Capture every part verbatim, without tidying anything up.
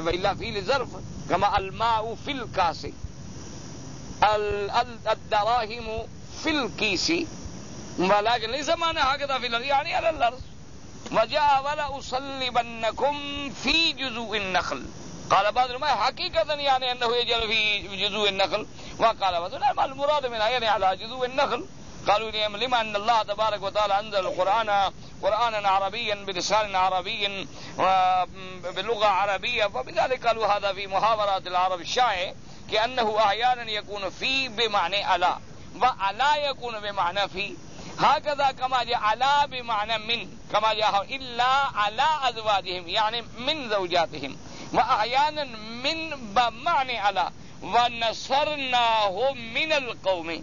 वइल्ला feel ज़र्फ कमा अलमाउ fill कासी अल-दराहिमु fill कीसी वलाकिन लैसा माना हकदा फिल यानी अलल अर्ज़ वजा वला उसल्लिबन्नकुम फी जुज़ूइन नख़ल क़ाल बाद में हकीकतन यानी अन्नहु यजल फी जुज़ूइन नख़ल व क़ाल बाद अल मुराद मिन यानी अला जुज़ूइन नख़ल قالوا لما أن الله تبارك وتعالى أنزل القرآن قرآنا عربيا بلسان عربي بلغة عربية فبذلك قالوا هذا في محاورات العرب الشائع كأنه أحيانا يكون في بمعنى ألا وألا يكون بمعنى في هكذا كما جاء ألا بمعنى من كما جاء إلا على أزواجهم يعني من زوجاتهم وأحيانا من بمعنى ألا ونصرناهم من القوم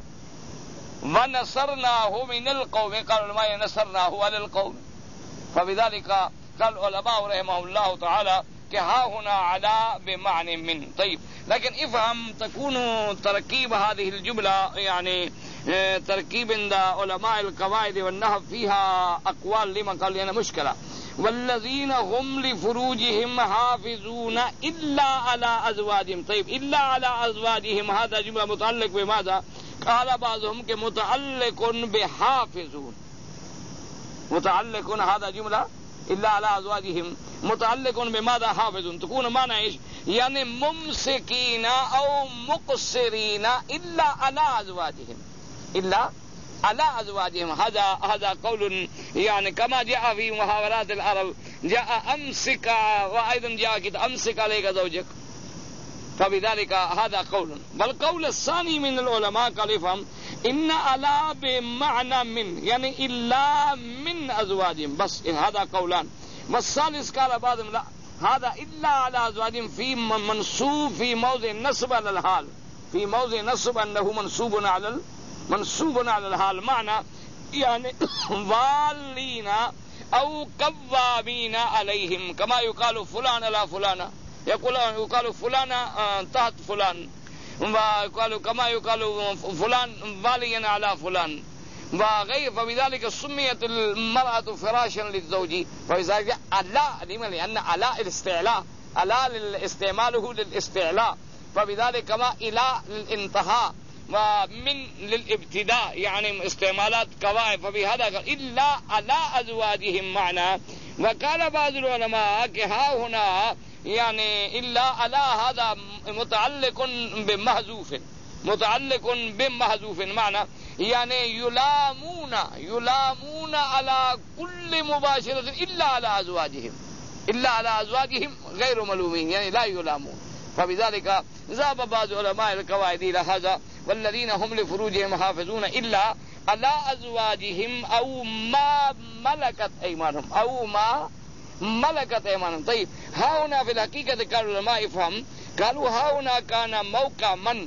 ونصرناه من القوم قالوا ما نصرناه على القوم فبذلك قال العلماء رحمه الله تعالى كها هنا على بمعنى من. طيب لكن افهم تكون تركيب هذه الجملة يعني تركيب عند علماء القواعد والنحو فيها أقوال لمن قال لنا مشكلة والذين هم لفروجهم حافظون إلا على أزواجهم. طيب إلا على أزواجهم هذا جملة متعلق بماذا؟ قال بعضهم کہ متعلق بحافظون متعلق هذا جملة إلا على أزواجهم متعلق بماذا حافظون تكون معنى إيش يعني ممسكين أو مقصرين إلا على أزواجهم إلا على أزواجهم هذا هذا قول يعني كما جاء في محاورات العرب جاء أمسك وأيضا جاء كده أمسك عليك زوجك فبذلك هذا قول. والقول الثاني من العلماء قال يفهم إن ألا بمعنى من يعني إلا من أزواجهم بس هذا قولان. والثالث قال بعضهم لا هذا إلا على أزواجهم في منصوب في موضع نصب على الحال في موضع نصب أنه منصوب على منصوب على الحال معنى يعني والين أو قوامين عليهم كما يقال فلان لا فلانة يقول يقال فلان تحت فلان ويقال كما يقال فلان واليا على فلان وغير فبذلك سميت المرأة فراشا للزوج فبذلك ألا لأن ألا الاستعلاء ألا استعماله للاستعلاء فبذلك كما إلى الانتهاء ومن للابتداء يعني استعمالات قواعد فبهذا إلا على أزواجهم معنى. وقال بعض العلماء كها هنا يعني إلا على هذا متعلق بمحذوف متعلق بمحذوف معنى يعني يلامون يلامون على كل مباشرة إلا على أزواجهم إلا على أزواجهم غير ملومين يعني لا يلامون. فبذلك ذهب بعض علماء القواعد إلى هذا والذين هم لفروجهم حافظون إلا على أزواجهم أو ما ملكت أيمانهم أو ما ملكت أيمانهم. طيب ها هنا في الحقيقة قالوا العلماء يفهم قالوا ها هنا كان موقع من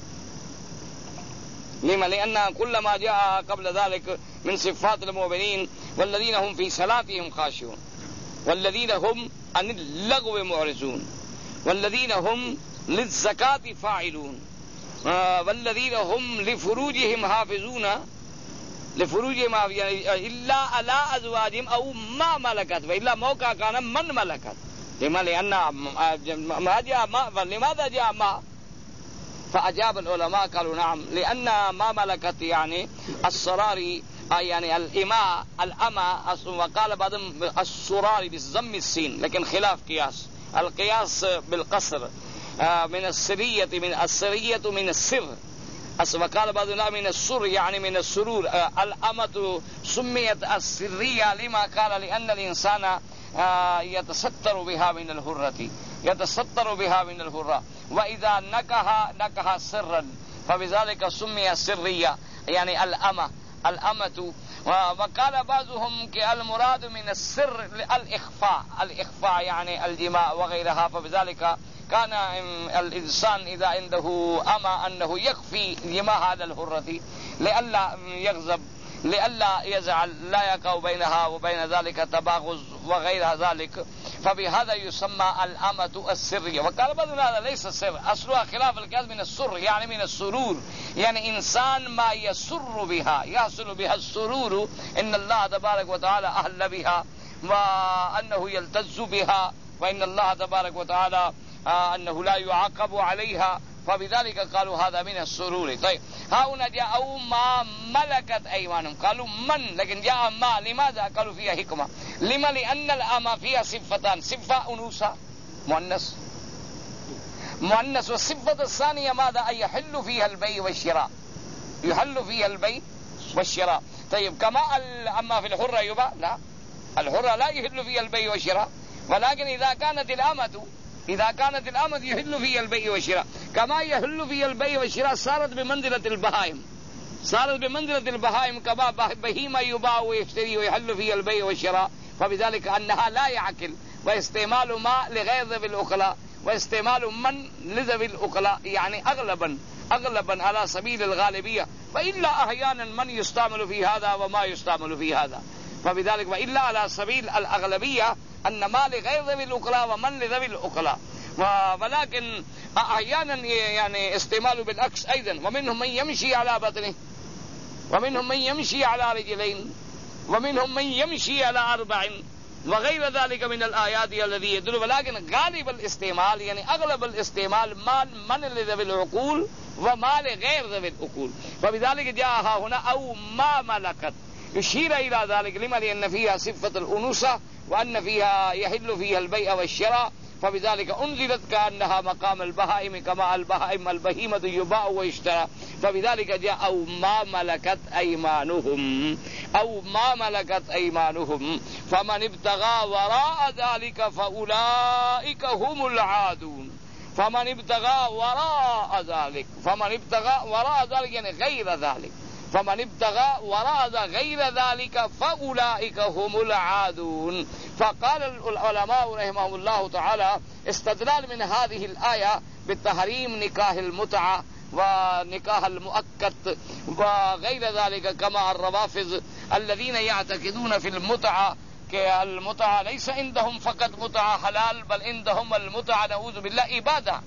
لما لأن كل ما جاء قبل ذلك من صفات المؤمنين والذين هم في صلاتهم خاشعون والذين هم عن اللغو معرضون والذين هم للزكاة فاعلون والذين هم لفروجهم حافظون لفروجهم يعني إلا على أزواجهم أو ما ملكت وإلا موقع كان من ملكت لما لأن ما جاء ما فلماذا جاء ما فأجاب العلماء قالوا نعم لأن ما ملكت يعني السراري يعني الإماء الأمة وقال بعضهم السراري بالضم السين لكن خلاف قياس القياس بالقصر من السرية من السرية من السر وقال بعضهم من السر يعني من السرور. الأمة سميت السرية لما قال لأن الإنسان يتستر بها من الهرة يتستر بها من الهرة وإذا نكها نكها سرا فبذلك سمي السرية يعني الأمة الأمة. وقال بعضهم كالمراد من السر الإخفاء الإخفاء يعني الجماع وغيرها فبذلك كان الإنسان إذا عنده أما أنه يخفي جماع على الهرة لئلا يغضب لئلا يزعل لا يقع بينها وبين ذلك تباغض وغير ذلك فبهذا يسمى الأمة السرية. وقال بعضهم هذا ليس سر أصلها خلاف القياس من السر يعني من السرور يعني إنسان ما يسر بها يحصل بها السرور إن الله تبارك وتعالى أهل بها وأنه يلتز بها وإن الله تبارك وتعالى أنه لا يعاقب عليها، فبذلك قالوا هذا من السرور. طيب ها هنا جاء أو ما ملكت أيمانهم، قالوا من، لكن جاء ما، لماذا؟ قالوا فيها حكمة. لما؟ لأن الأمة فيها صفتان، صفة أنوثة مؤنث مؤنث والصفة الثانية ماذا؟ أن يحل فيها البيع والشراء، يحل فيها البيع والشراء. طيب كما أما في الحرة يباع؟ لا، الحرة لا يحل فيها البيع والشراء، ولكن إذا كانت الأمة إذا كانت الأمة يحل فيها البيع والشراء، كما يحل فيها البيع والشراء صارت بمنزلة البهائم، صارت بمنزلة البهائم كما بهيمة يباع ويشتري ويحل فيها البيع والشراء، فبذلك أنها لا يعقل، واستعمال ما لغير ذوي العقلاء واستعمال من لذوي العقلاء، يعني أغلبا أغلبا على سبيل الغالبية، فإلا أحيانا من يستعمل في هذا وما يستعمل في هذا، فبذلك وإلا على سبيل الأغلبية أن ما لغير ذوي العقلاء ومن لذوي العقلاء، ولكن أحيانا يعني استعمال بالعكس أيضا. ومنهم من يمشي على بطنه، ومنهم من يمشي على رجلين، ومنهم من يمشي على أربع، وغير ذلك من الآيات الذي يدل. ولكن غالب الاستعمال يعني أغلب الاستعمال مال من لذوي العقول وما لغير ذوي العقول، فبذلك جاء هنا أو ما ملكت، يشير إلى ذلك. لما؟ لأن فيها صفة الأنوثة وأن فيها يحل فيها البيع والشراء، فبذلك أنزلت كأنها مقام البهائم، كما البهائم البهيمة يباع ويشترى، فبذلك جاء أو ما ملكت أيمانهم، أو ما ملكت أيمانهم فمن ابتغى وراء ذلك فأولئك هم العادون. فمن ابتغى وراء ذلك، فمن ابتغى وراء ذلك يعني غير ذلك، فمن ابتغى وراء غير ذلك فأولئك هم العادون. فقال العلماء رحمهم الله تعالى استدلال من هذه الآية بالتحريم نكاح المتعة ونكاح المؤقت وغير ذلك، كما الروافض الذين يعتقدون في المتعة كالمتعة ليس عندهم فقط متعة حلال، بل عندهم المتعة نعوذ بالله عبادة،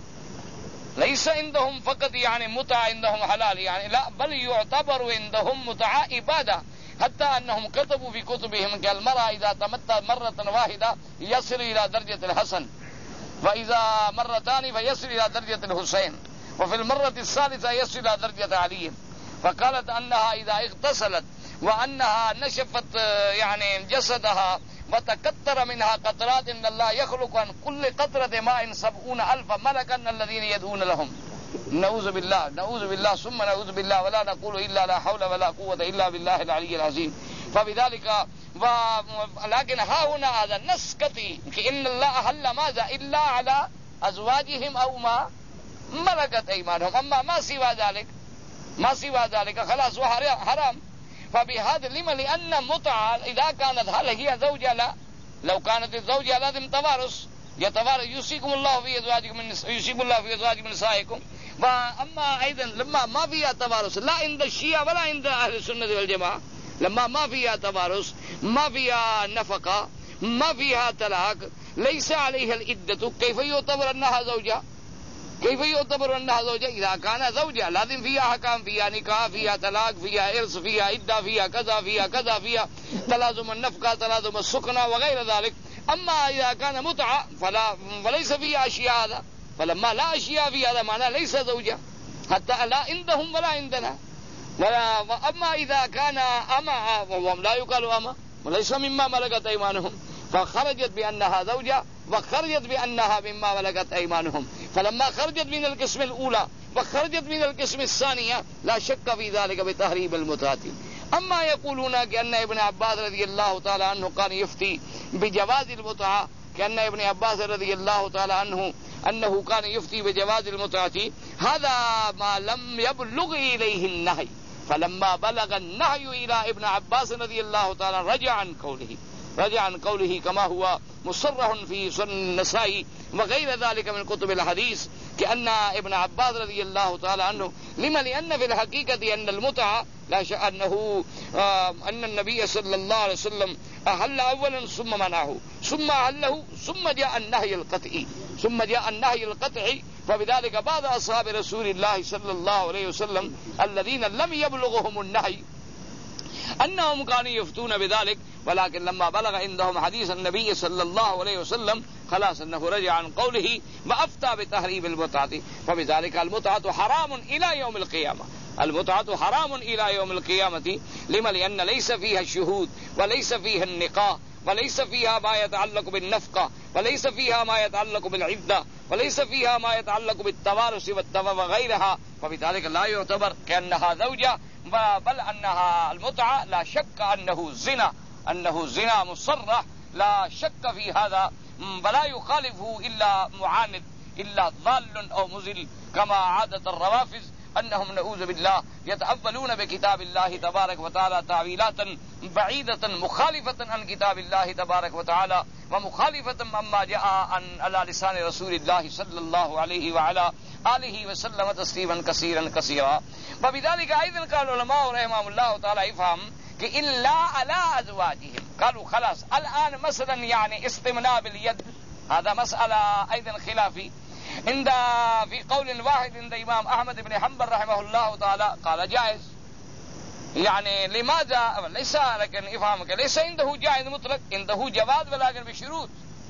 ليس عندهم فقط يعني متعة عندهم حلال يعني لا، بل يعتبر عندهم متعة عبادة، حتى أنهم كتبوا في كتبهم كالمرأة إذا تمتع مرة واحدة يصل إلى درجة الحسن، وإذا مرتان فيصل إلى درجة الحسين، وفي المرة الثالثة يصل إلى درجة علي. فقالت أنها إذا اغتسلت وأنها نشفت يعني جسدها وتكتر منها قطرات، إن الله يخلق عن كل قطرة ماء سبعون ألف ملكا الذين يدعون لهم. نعوذ بالله نعوذ بالله ثم نعوذ بالله، ولا نقول إلا لا حول ولا قوة إلا بالله العلي العظيم. فبذلك و... لكن ها هنا هذا النص قطعي إن الله أحل ماذا إلا على أزواجهم أو ما ملكت أيمانهم، أما ما سوى ذلك ما سوى ذلك خلاص حرام. فبهذا لما؟ لأن متعة إذا كانت هل هي زوجة؟ لا، لو كانت الزوجة لازم توارث، يتوارث يوصيكم الله في أزواجكم من يوصيكم الله في أزواجكم من نسائكم. وأما أيضا لما ما فيها توارث لا عند الشيعة ولا عند أهل السنة والجماعة، لما ما فيها توارث، ما فيها نفقة، ما فيها طلاق، ليس عليها العدة، كيف يعتبر أنها زوجة؟ كيف يعتبر أنها زوجة؟ إذا كان زوجة لازم فيها حكام، فيها نكاح، فيها طلاق، فيها إرث، فيها عدة، فيها كذا فيها كذا، فيها تلازم النفقة، تلازم السكنة وغير ذلك. أما إذا كان متعة فلا وليس فيها أشياء هذا، فلما لا أشياء في هذا معناه ليس زوجة، حتى لا عندهم ولا عندنا. ولا أما إذا كان أما وهم لا يقال أما وليس مما ملكت أيمانهم، فخرجت بأنها زوجة وخرجت بأنها مما ملكت أيمانهم. فلما خرجت من القسم الأولى وخرجت من القسم الثانية لا شك في ذلك بتحريم المتعة. أما يقولون كأن ابن عباس رضي الله تعالى عنه كان يفتي بجواز المتعة، كأن ابن عباس رضي الله تعالى عنه أنه كان يفتي بجواز المتعة، هذا ما لم يبلغ إليه النهي. فلما بلغ النهي إلى ابن عباس رضي الله تعالى رجع عن قوله رجع عن قوله كما هو مصرح في سنن النسائي وغير ذلك من كتب الحديث، كأن ابن عباس رضي الله تعالى عنه لما؟ لأن في الحقيقة أن المتعة لا شك أنه آه أن النبي صلى الله عليه وسلم أحل أولا ثم منعه ثم أحله ثم جاء النهي القطعي ثم جاء النهي القطعي. فبذلك بعض أصحاب رسول الله صلى الله عليه وسلم الذين لم يبلغهم النهي अन्नहुम कानू यफ्तून बिदालिक वलाकिन लम्मा बलग इंदहुम हदीस अन्नबी सल्लल्लाहु अलैहि वसल्लम खलास अन्नहु रजअ अन क़ौलिही व अफ्ता बितहरीम अल-मुतअति फबिज़ालिका अल-मुतअतु हरामुन इला यौम अल-क़ियामा अल-मुतअतु हरामुन इला यौम अल-क़ियामति लिमा लिअन्न लैस फ़ीहा शुहूद व लैस फ़ीहा अन-निकाह وليس فيها ما يتعلق بالنفقة وليس فيها ما يتعلق بالعدة وليس فيها ما يتعلق بالتوارث والتوى وغيرها فبذلك لا يعتبر كأنها زوجة بل أنها المتعة لا شك أنه زنا أنه زنا مصرح لا شك في هذا ولا يخالفه إلا معاند إلا ضال أو مزل كما عادة الروافض أنهم نعوذ بالله يتأولون بكتاب الله تبارك وتعالى تعويلات بعيدة مخالفة عن كتاب الله تبارك وتعالى ومخالفة عما جاء عن على لسان رسول الله صلى الله عليه وعلى آله وسلم تسليما كثيرا كثيرا. وبذلك أيضا قال العلماء رحمهم الله تعالى يفهم कि इल्ला अला अज़वाजिहिम قالوا خلاص الآن مثلا يعني استمناء باليد هذا مسألة أيضا خلافي عند في قول واحد عند إمام أحمد بن حنبل رحمه الله تعالى قال جائز يعني لماذا ليس لكن إفهامك ليس عنده جائز مطلق عنده جواز ولكن بشروط.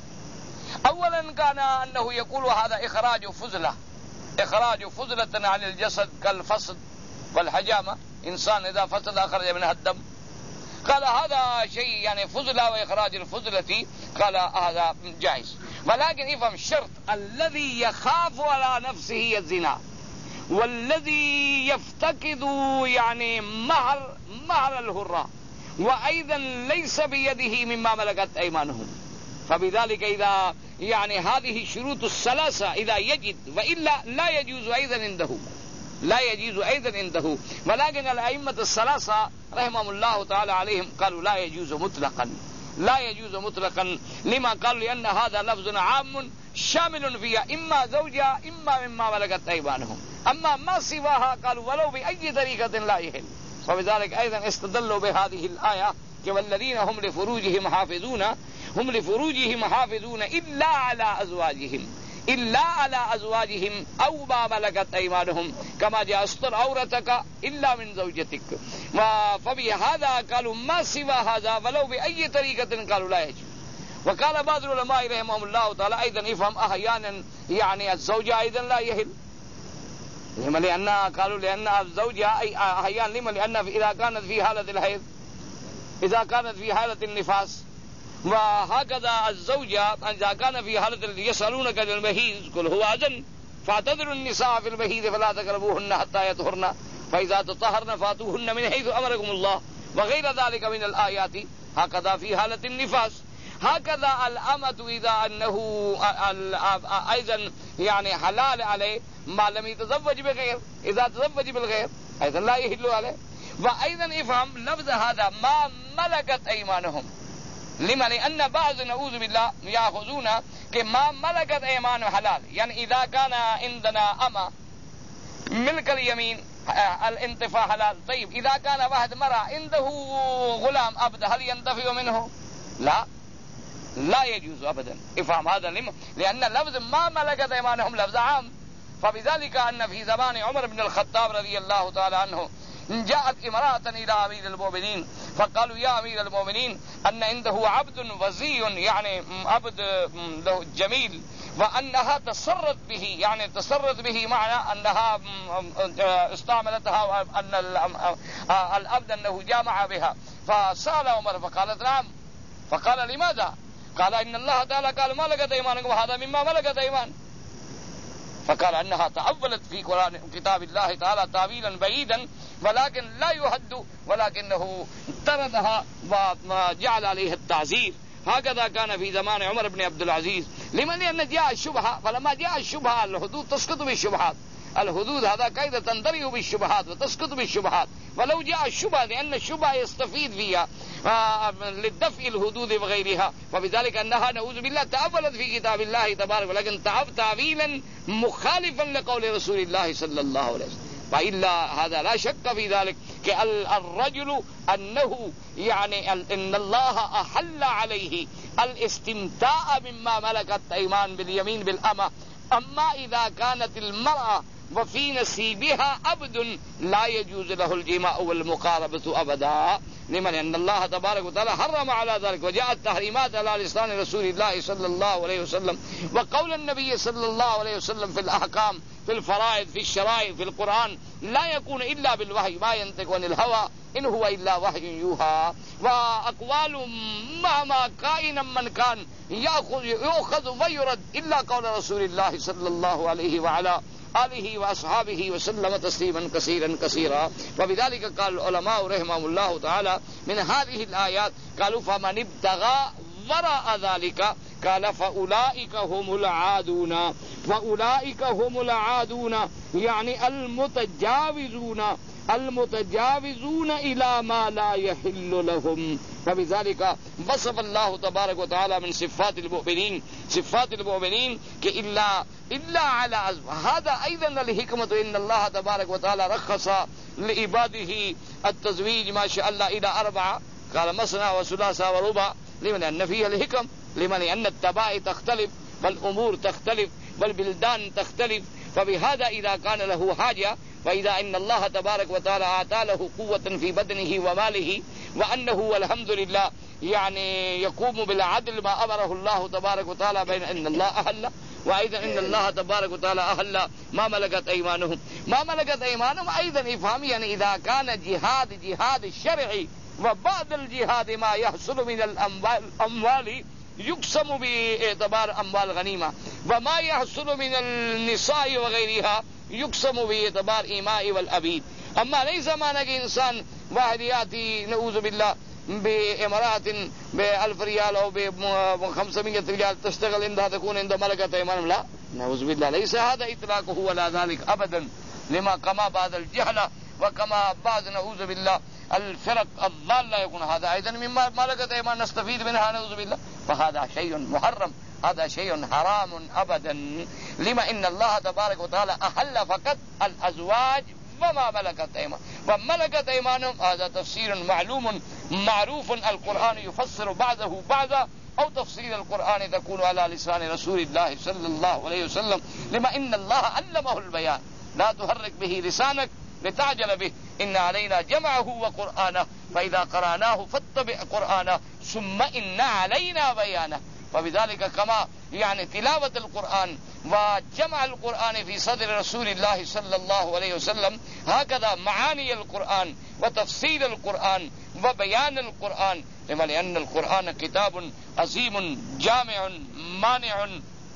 أولا كان أنه يقول هذا إخراج فضلة إخراج فضلة عن الجسد كالفصد والحجامة إنسان إذا فصد أخرج منها الدم قال هذا شيء يعني فضلة وإخراج الفضلة قال هذا جائز ولكن يفهم الشرط الذي يخاف على نفسه الزنا والذي يفتقد يعني مهر مهر الهرة وأيضا ليس بيده مما ملكت أيمانهم فبذلك إذا يعني هذه الشروط الثلاثة إذا يجد وإلا لا يجوز أيضا عنده لا يجوز أيضا عنده. ولكن الأئمة الثلاثة رحمهم الله تعالى عليهم قالوا لا يجوز مطلقا لا يجوز مطلقا لما قالوا لأن هذا لفظ عام شامل فيها إما زوجها إما مما ملكت أيمانهم أما ما سواها قالوا ولو بأي طريقة لا يحل. وبذلك أيضا استدلوا بهذه الآية والذين هم لفروجهم حافظون هم لفروجهم حافظون إلا على أزواجهم إلا على أزواجهم أو ما ملكت أيمانهم كما جاء استر عورتك إلا من زوجتك. فبهذا قالوا ما سوى هذا ولو بأي طريقة قالوا لا يجوز. وقال بعض العلماء رحمهم الله تعالى أيضا يفهم أحيانا يعني الزوجة أيضا لا يحل لما لأن قالوا لأن الزوجة أحيانا لما لأن إذا كانت في حالة الحيض إذا كانت في حالة النفاس وهكذا الزوجة إذا كان في حالة يسألونك عن المحيض قل هو أذن فاعتذروا النساء في المحيض فلا تقربوهن حتى يطهرن فإذا تطهرن فاتوهن من حيث أمركم الله وغير ذلك من الآيات. هكذا في حالة النفاس. هكذا الأمة إذا أنه أيضا يعني حلال عليه ما لم يتزوج بغير إذا تزوج بالغير أيضا لا يحل عليه. وأيضا يفهم لفظ هذا ما ملكت أيمانهم لما لأن بعض نعوذ بالله يأخذون كما ملكت أيمان حلال يعني إذا كان عندنا أمة ملك اليمين الانتفاع حلال. طيب إذا كان واحد مرأة عنده غلام عبد هل ينتفع منه؟ لا لا يجوز أبدا. افهم هذا لما لأن لفظ ما ملكت أيمانهم لفظ عام. فبذلك أن في زمان عمر بن الخطاب رضي الله تعالى عنه جاءت امرأة إلى أمير المؤمنين فقالوا يا أمير المؤمنين أن عنده عبد وزي يعني عبد له جميل وأنها تصرت به يعني تصرت به معنى أنها استعملتها أن العبد أنه جامع بها. فسأل عمر فقالت نعم. فقال لماذا؟ قال إن الله تعالى قال ملكت أيمانكم وهذا مما ملكت أيمان. فقال أنها تأولت في قرآن كتاب الله تعالى تأويلا بعيدا ولكن لا يحد ولكنه طردها وجعل عليها التعزير. هكذا كان في زمان عمر بن عبد العزيز لمن لأن جاء الشبهة فلما جاء الشبهة الحدود تسقط بالشبهات. الحدود هذا قاعدة تندرج بالشبهات وتسقط بالشبهات. ولو جاء الشبهة لأن الشبهة يستفيد فيها للدفع الحدود وغيرها فبذلك أنها نعوذ بالله تأولت في كتاب الله تبارك ولكن تأويلا مخالفا لقول رسول الله صلى الله عليه وسلم. فإلا هذا لا شك في ذلك كالرجل أنه يعني إن الله أحل عليه الاستمتاع مما ملكت أيمان باليمين بالأمة. أما إذا كانت المرأة वफी नसीबिहा अब्दुन ला यजूज़ लहुल जिमाउ वल मुक़ारबतु अबदा लिमन अल्लाह तबारक व तआला हर्रम अला ज़ालिक व जाअत तहरीमात अला लिसान रसूलिल्लाह सल्लल्लाहु अलैहि वसल्लम व क़ौल नबी सल्लल्लाहु अलैहि वसल्लम फिल अहकाम फिल फ़राइद फिल शराइ फिल कुरान ला यकून इल्ला बिल वही मा यंतिक़ु अनिल हवा इन हुवा इल्ला वह्युन यूहा व अक़वालु मा काइनन मन कान युख़ज़ु व युरद इल्ला क़ौल रसूलिल्लाह सल्लल्लाहु अलैहि व अला आलिहि व अस्हाबिहि व सल्लम तस्लीमन कसीरन कसीरा व बिज़ालिका क़ाल उलमाउ रहमहुमुल्लाह तआला मिन हाज़िहिल आयात क़ालू फमन इब्तग़ा वराअ ज़ालिका क़ाल फ़उलाइका हुमुल आदून व उलाइका हुमुल आदून यानी अल मुतजाविज़ून المتجاوزون إلى ما لا يحل لهم فبذلك وصف الله تبارك وتعالى من صفات المؤمنين صفات المؤمنين إلا إلا على أزواج. هذا أيضا الحكمة إن الله تبارك وتعالى رخص لعباده التزويج ما شاء الله إلى أربعة قال مثنى وثلاثة وربع لمن أن فيه الحكم لمن أن الطبائع تختلف والأمور تختلف والبلدان تختلف فبهذا إذا كان له حاجة وإذا إن الله تبارك وتعالى أعطى له قوة في بدنه وماله وأنه والحمد لله يعني يقوم بالعدل ما أمره الله تبارك وتعالى بين أن الله أهل وأيضا إن الله تبارك وتعالى أهل ما ملكت أيمانهم ما ملكت أيمانهم أيضا إفهام يعني إذا كان جهاد جهاد الشرعي وبعد الجهاد ما يحصل من الأموال يقسم باعتبار أموال غنيمة وما يحصل من النساء وغيرها يقسم باعتبار إماء والأبيد. أما ليس معنى إنسان واحد يأتي نعوذ بالله بامرأة بألف ريال أو بخمسمائة ريال تشتغل عندها تكون عند ملكة أيمانهم لا نعوذ بالله ليس هذا إطلاقه ولا ذلك أبدا لما كما بعد الجهل وكما بعد نعوذ بالله الفرق الضالة يكون هذا أيضا مما ملكة أيمان نستفيد منها نعوذ بالله فهذا شيء محرم هذا شيء حرام أبدا لما إن الله تبارك وتعالى أحل فقط الأزواج وما ملكت أيمان وملكت أيمانهم هذا تفسير معلوم معروف القرآن يفسر بعضه بعضا أو تفسير القرآن تكون على لسان رسول الله صلى الله عليه وسلم لما إن الله علمه البيان لا تحرك به لسانك لتعجل به إن علينا جمعه وقرآنه فإذا قرأناه فاتبع قرآنه ثم إن علينا بيانه وبذلك كما يعني تلاوة القرآن وجمع القرآن في صدر رسول الله صلى الله عليه وسلم هكذا معاني القرآن وتفسير القرآن وبيان القرآن لما لأن القرآن كتاب عظيم جامع مانع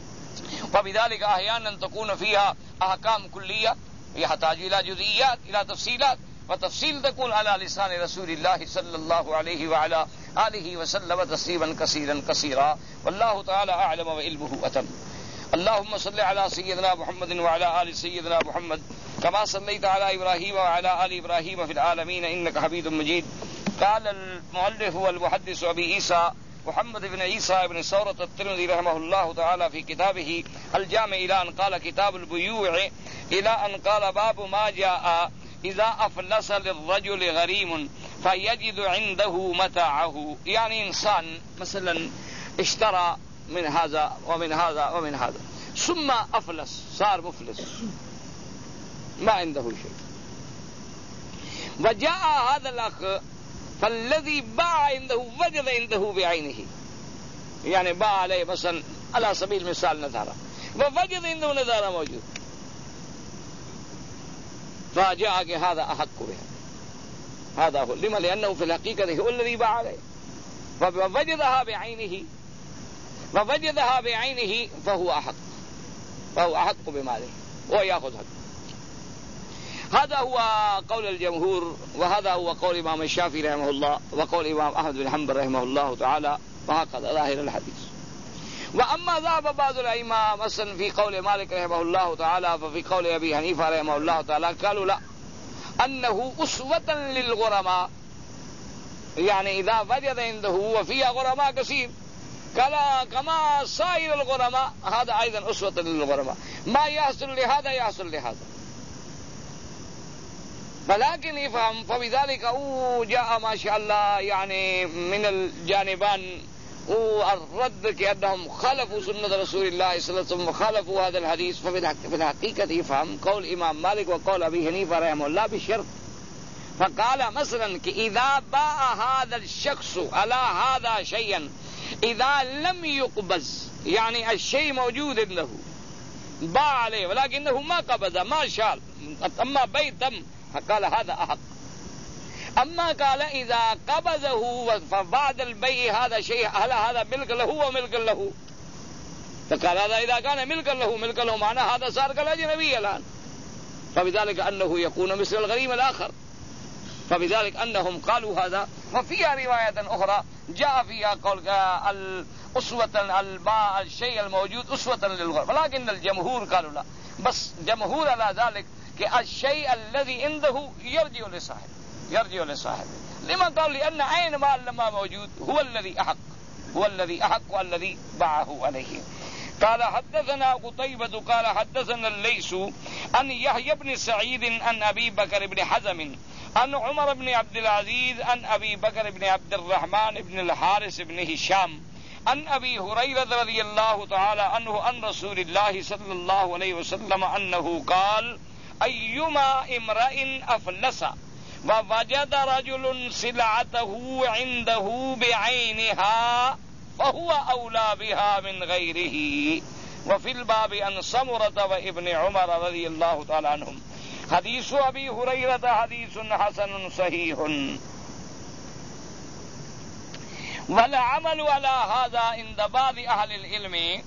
وبذلك أحيانا تكون فيها أحكام كلية يحتاج إلى جزئيات إلى تفصيلات وتفصيل تكون على لسان رسول الله صلى الله عليه وعلى آله وسلم تسليما كثيرا كثيرا والله تعالى أعلم وعلمه أتم. اللهم صل على سيدنا محمد وعلى آل سيدنا محمد كما صليت على إبراهيم وعلى آل إبراهيم في العالمين إنك حميد مجيد. قال المؤلف والمحدث أبي عيسى محمد بن عيسى بن ثورة الترمذي رحمه الله تعالى في كتابه الجامع إلى أن قال كتاب البيوع إلى أن قال باب ما جاء إذا أفلس للرجل غريم فيجد عنده متاعه يعني إنسان مثلا اشترى من هذا ومن هذا ومن هذا ثم أفلس صار مفلس ما عنده شيء وجاء هذا الأخ فالذي باع عنده وجد عنده بعينه يعني باع عليه مثلا على سبيل المثال نظارة ووجد عنده نظارة موجود فجاء هذا أحق بها هذا هو لما لأنه في الحقيقة هو الذي باع عليه ووجدها بعينه ووجدها بعينه فهو أحق فهو أحق بماله ويأخذ حق. هذا هو قول الجمهور وهذا هو قول إمام الشافعي رحمه الله وقول إمام أحمد بن حنبل رحمه الله تعالى وهكذا ظاهر الحديث. وأما ذهب بعض الأئمة مثلا في قول مالك رحمه الله تعالى ففي قول أبي حنيفة رحمه الله تعالى قالوا لا أنه أسوة للغرماء يعني إذا وجد عنده وفيها غرماء كثير قال كما سائر الغرماء هذا أيضا أسوة للغرماء ما يحصل لهذا يحصل لهذا ولكن يفهم فبذلك جاء ما شاء الله يعني من الجانبان والرد كأنهم خالفوا سنة رسول الله صلى الله عليه وسلم وخالفوا هذا الحديث. ففي الحقيقة يفهم قول إمام مالك وقول أبي حنيفة رحمه الله بشرط. فقال مثلا إذا باع هذا الشخص على هذا شيئا إذا لم يقبض، يعني الشيء موجود عنده باع عليه ولكنه ما قبض ما شال، أما بيع تم، فقال هذا أحق. أما قال إذا قبضه فبعد البيع هذا شيء، هل هذا ملك له وملك له؟ فقال هذا إذا كان ملكا له ملك له معنى هذا صار كالأجنبي الآن، فبذلك أنه يكون مثل الغريم الآخر. فبذلك أنهم قالوا هذا. وفيها رواية أخرى جاء فيها قول الأسوة الباء الشيء الموجود أسوة للغرب، ولكن الجمهور قالوا لا، بس جمهور على ذلك الشيء الذي عنده يرجع لصاحبه، يرجع لصاحبه. لما قال؟ لأن أين ما لما موجود هو الذي أحق، هو الذي أحق والذي باعه عليه. قال حدثنا قتيبة قال حدثنا الليث عن يحيى بن سعيد عن أبي بكر بن حزم عن عمر بن عبد العزيز عن أبي بكر بن عبد الرحمن بن الحارث بن هشام عن أبي هريرة رضي الله تعالى عنه عن رسول الله صلى الله عليه وسلم أنه قال أيما امرئ أفلس ووجد رجل سلعته عنده بعينها فهو أولى بها من غيره. وفي الباب عن سمرة وابن عمر رضي الله تعالى عنهم. حديث أبي هريرة حديث حسن صحيح، والعمل على هذا عند بعض أهل العلم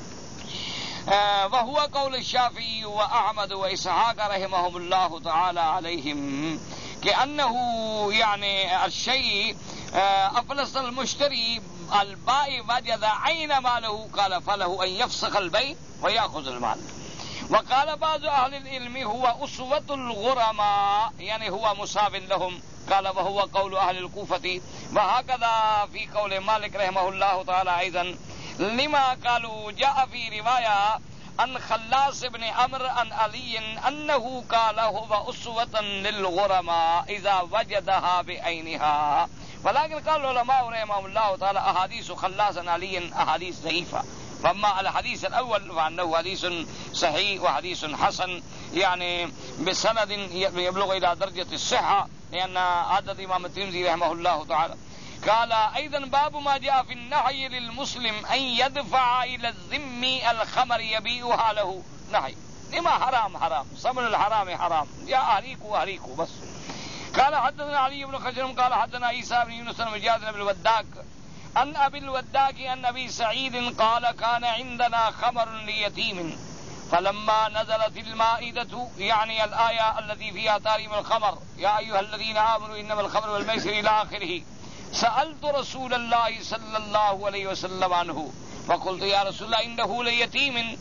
آه وهو قول الشافعي وأحمد وإسحاق رحمهم الله تعالى عليهم، كأنه يعني الشيء آه أفلس المشتري البائع وجد عين ماله قال فله أن يفسخ البيع ويأخذ المال. وقال بعض أهل العلم هو أسوة الغرماء، يعني هو مساو لهم، قال وهو قول أهل الكوفة. وهكذا في قول مالك رحمه الله تعالى أيضا، لما قالوا جاء في رواية عن خلاص بن عمرو عن علي أنه قال هو أسوة للغرماء إذا وجدها بعينها. ولكن قال العلماء رحمهم الله تعالى أحاديث خلاص عن علي أحاديث ضعيفة. فأما الحديث الأول فأنه حديث صحيح وحديث حسن، يعني بسند يبلغ إلى درجة الصحة، لأن عدد إمام الترمذي رحمه الله تعالى. قال أيضا باب ما جاء في النهي للمسلم أن يدفع إلى الذم الخمر يبيعها له. نهي لما حرام حرام، ثمن الحرام حرام، يا أهليكوا أهليكوا بس. قال حدثنا علي بن خشرم قال حدثنا عيسى بن يونس بن مجاهد بن الوداك أن أبي الوداك أن أبي سعيد قال كان عندنا خمر ليتيم فلما نزلت المائدة، يعني الآية التي فيها تحريم الخمر، يا أيها الذين آمنوا إنما الخمر والميسر إلى آخره، سألت رسول الله صلى الله عليه وسلم عنه فقلت يا رسول الله إنه ليتيم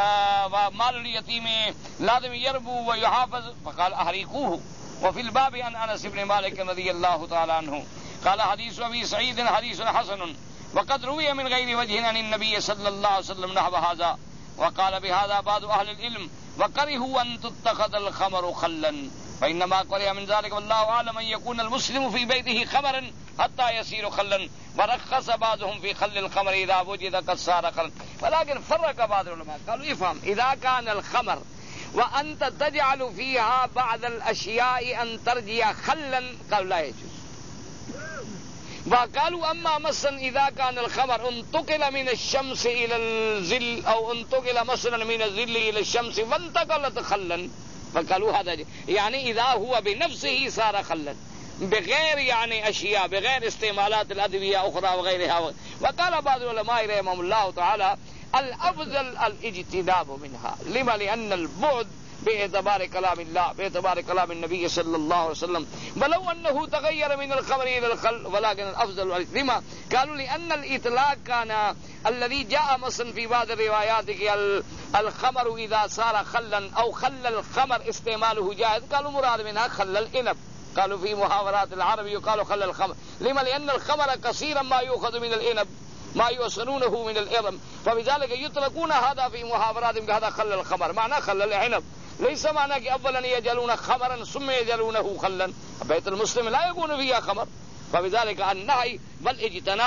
ومال اليتيم لازم يربو ويحافظ، فقال أحرقوه. وفي الباب عن أنس بن مالك رضي الله تعالى عنه قال حديث أبي سعيد حديث حسن، وقد روي من غير وجه عن النبي صلى الله عليه وسلم نحو هذا. وقال بهذا بعض أهل العلم وكرهوا أن تتخذ الخمر خلا، فإنما كره من ذلك والله أعلم أن يكون المسلم في بيته خمرا حتى يصير خلا، ورخص بعضهم في خل الخمر إذا وجد قد صار خلا. ولكن فرق بعض العلماء قالوا افهم إذا كان الخمر وأنت تجعل فيها بعض الأشياء أن ترجع خلا قالوا لا يجوز. وقالوا أما مثلا إذا كان الخمر انتقل من الشمس إلى الظل أو انتقل مثلا من الظل إلى الشمس فانتقلت خلا، فقالوا هذا يعني إذا هو بنفسه صار خلا بغير يعني أشياء بغير استعمالات الأدوية أخرى وغيرها. وقال بعض العلماء رحمهم الله تعالى الأفضل الاجتناب منها. لما؟ لأن البعد باعتبار كلام الله باعتبار كلام النبي صلى الله عليه وسلم، ولو أنه تغير من الخمر إلى الخل، ولكن الأفضل. لما؟ قالوا لأن الإطلاق كان الذي جاء مثلا في بعض الروايات الخمر إذا صار خلا أو خل الخمر استعماله جائز، قالوا مراد منها خل العنب. قالوا في محاورات العرب يقال خل الخمر. لما؟ لأن الخمر كثيرا ما يؤخذ من العنب ما يوصلونه من الإرم، فبذلك يطلقون هذا في محاوراتهم هذا خل الخمر، معناه خل العنب، ليس معناه أولا يجعلون خمرا ثم يجعلونه خلا. بيت المسلم لا يكون فيها خمر، فبذلك النهي والاجتناب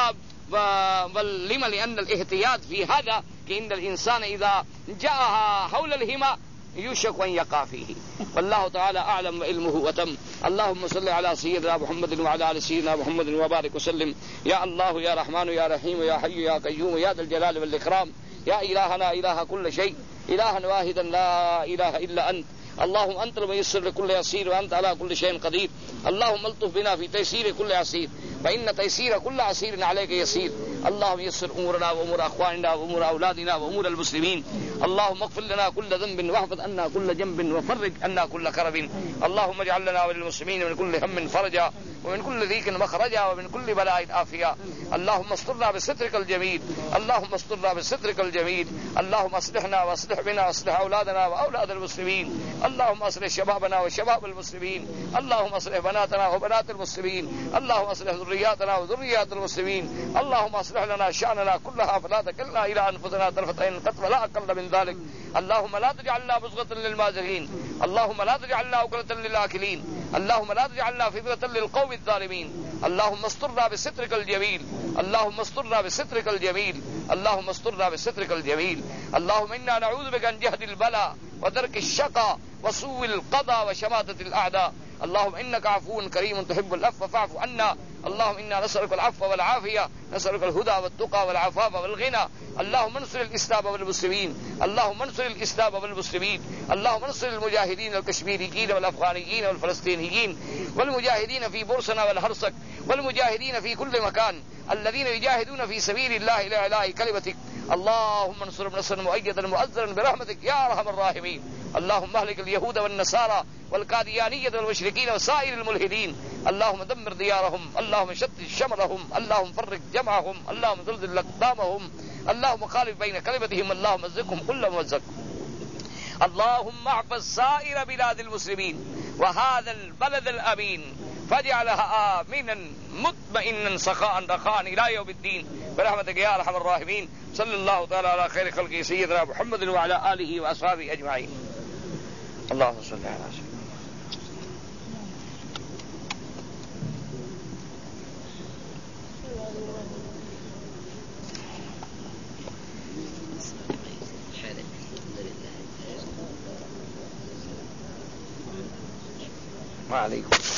بل لما لأن الاحتياط في هذا كأن الإنسان إذا جاءها حول الهما يوشك أن يقع فيه. والله تعالى أعلم وعلمه وتم. اللهم صل على سيدنا محمد وعلى آل سيدنا محمد وبارك وسلم. يا الله يا رحمن يا رحيم يا حي يا قيوم يا ذا الجلال والإكرام، يا إلهنا إله كل شيء، إلها واحدا لا إله إلا أنت. اللهم أنت الميسر لكل يسير وأنت على كل شيء قدير. اللهم الطف بنا في تيسير كل عسير، فإن تيسير كل عسير عليك يسير. اللهم يسر أمورنا وأمور أخواننا وأمور أولادنا وأمور المسلمين. اللهم اغفر لنا كل ذنب واحفظ عنا كل جنب وفرج عنا كل كرب. اللهم اجعل لنا وللمسلمين من كل هم فرجا ومن كل ضيق مخرجا ومن كل بلاء عافيا. اللهم استرنا بسترك الجميل، اللهم استرنا بسترك الجميل. اللهم اصلحنا واصلح بنا واصلح أولادنا وأولاد المسلمين. اللهم اصلح شبابنا وشباب المسلمين. اللهم اصلح بناتنا وبنات المسلمين. اللهم اصلح ذرياتنا وذريات المسلمين. اللهم اصلح لنا شأننا كلها فلا تكلنا إلى أنفسنا طرفة عين قط ولا أقل من ذلك. اللهم لا تجعلنا بزغة للمازغين، اللهم لا تجعلنا أكلة للآكلين، اللهم لا تجعلنا فتنة للقوم الظالمين. اللهم استرنا بسترك الجميل، اللهم استرنا بسترك الجميل، اللهم استرنا بسترك الجميل. اللهم إنا نعوذ بك من جهد البلاء ودرك الشقاء وسوء القضاء وشماتة الأعداء. اللهم إنك عفو كريم تحب العفو فاعف عنا. اللهم إنا نسألك العفو والعافية، نسألك الهدى والتقى والعفاف والغنى. اللهم انصر الإسلام والمسلمين، اللهم انصر الإسلام والمسلمين. اللهم انصر المجاهدين الكشميريين والأفغانيين والفلسطينيين والمجاهدين في بورسنا والهرسك والمجاهدين في كل مكان الذين يجاهدون في سبيل الله لإعلاء كلمتك. اللهم انصرهم نصرا مؤيدا مؤزرا برحمتك يا أرحم الراحمين. اللهم اهلك اليهود والنصارى والقاديانية والمشركين وسائر الملحدين. اللهم دمر ديارهم، اللهم شتت شملهم، اللهم فرق جمعهم، اللهم زلزل أقدامهم، اللهم خالف بين كلمتهم، اللهم مزقهم كل ممزق. اللهم احفظ سائر بلاد المسلمين وهذا البلد الأمين فاجعلها آمنا مطمئنا سخاء رخاء إلى يوم الدين برحمتك يا أرحم الراحمين. صلى الله تعالى على خير خلقه سيدنا محمد وعلى آله وأصحابه أجمعين. اللهم صل على سيدنا. وعليكم